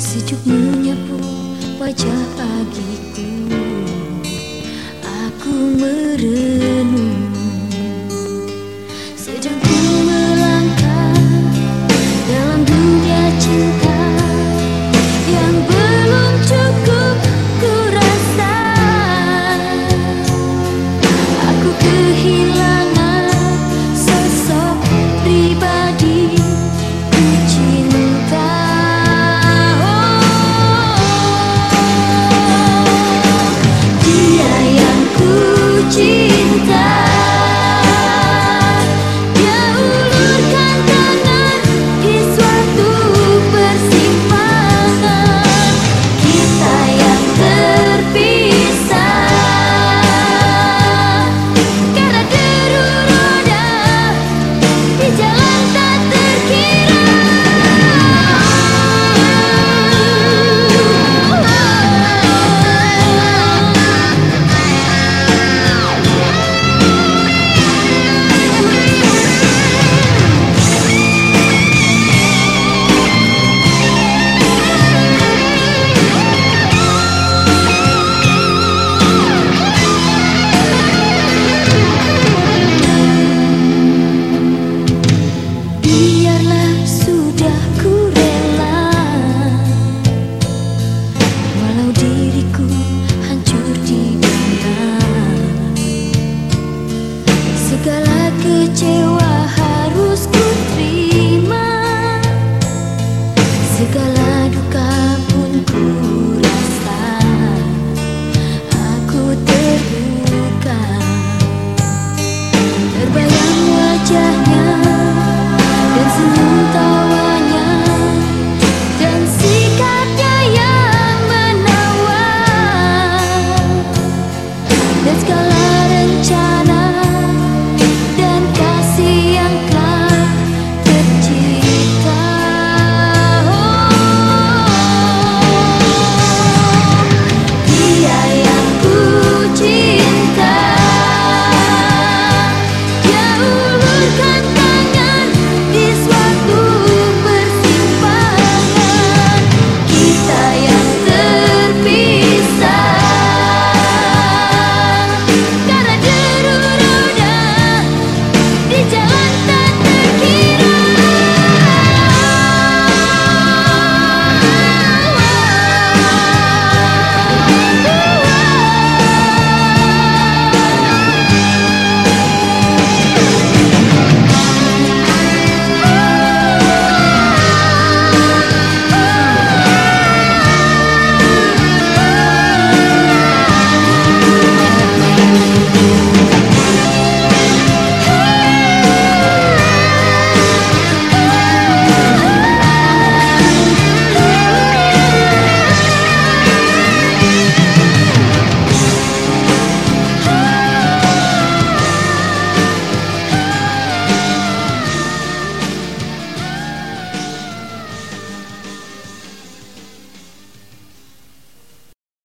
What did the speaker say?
Sejuk menyapu wajah pagiku. Aku merenung, sedang ku melangkah dalam dunia cinta yang belum cukup ku rasa. Aku kehilangan sosok pribadi ku cinta. Dia yang ku cinta, dia ulurkan tangan di suatu persimpangan. Kita yang terpisah karena deru roda di jalan tak terkira. Biarlah sudah ku rela, walau diriku hancur di dunia. Segala kecewa harus ku terima, segala